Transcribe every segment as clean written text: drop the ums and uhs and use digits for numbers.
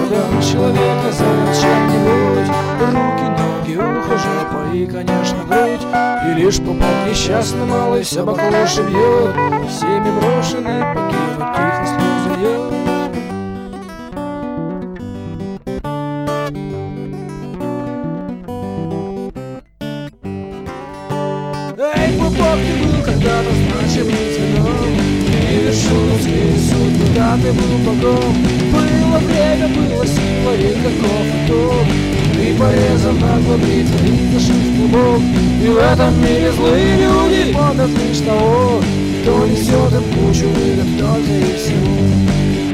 когда человека зовут чем-нибудь, руки, ноги, ухо, жопа и, конечно, грудь. И лишь попад несчастный малый все баклуши бьет, всеми брошенный покинуть тихо слезы льет. Эй, пупок, ты был когда-то значимым звеном, и вершил свой суд, когда ты был богом. Было время, была сила и каков итог. Ты порезан нагло бритвой и зашит в клубок. И в этом мире злые люди помнят лишь того, кто несет им кучу выгод только и всего.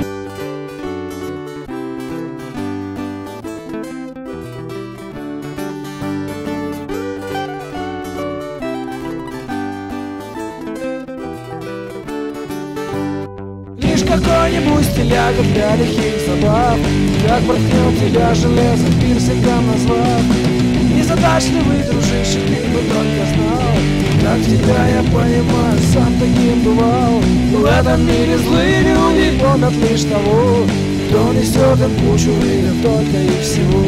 Какой-нибудь стиляга для лихих забав, как проткнет тебя железо пирсингом назвав. Незадачливый дружище, ты бы только знал, как тебя я понимаю, сам таким бывал. В этом мире злые люди помнят лишь того, кто несет им кучу выгод только и всего.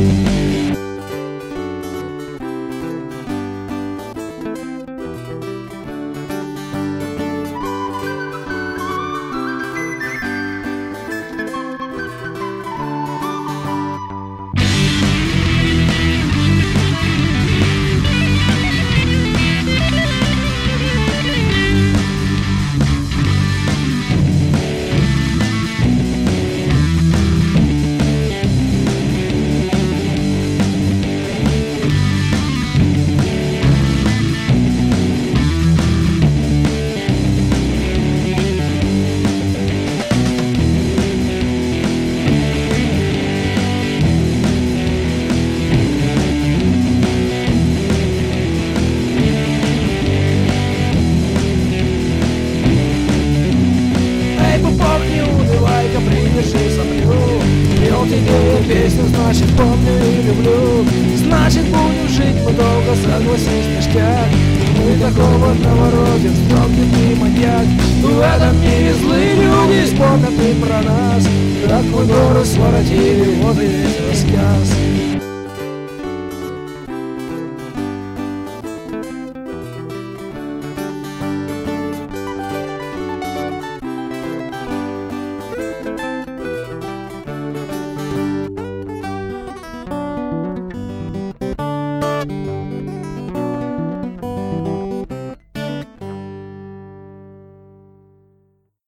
Придержи соплю, пел тебе песню, значит помню и люблю. Значит будем жить мы долго, согласись, ништяк. Мы такого навородим, строгий ты маньяк. В этом мире злые люди вспомнят и про нас, как мы горы своротили, вот и весь рассказ.